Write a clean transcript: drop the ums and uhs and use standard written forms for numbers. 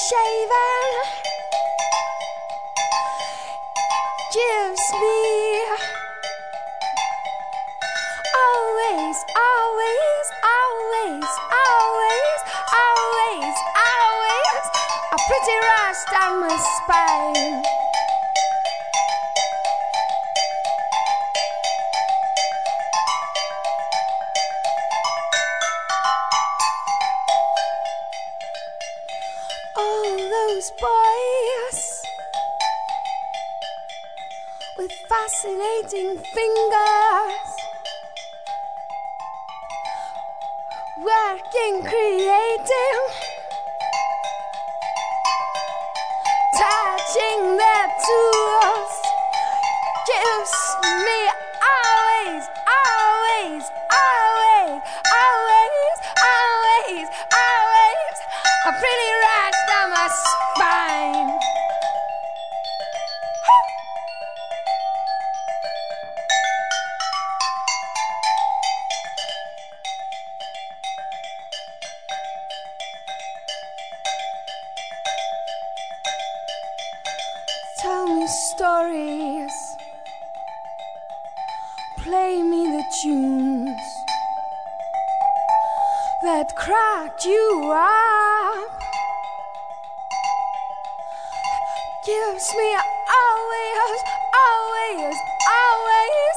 shaven gives me always, always, always, always, always, always a pretty rush down my spine. All those boys with fascinating fingers, working, creating, touching their tools, gives me always, always, always, always, always, always a pretty rush down my spine. Tell me stories, play me the tunes that cracked you up, gives me always, always, always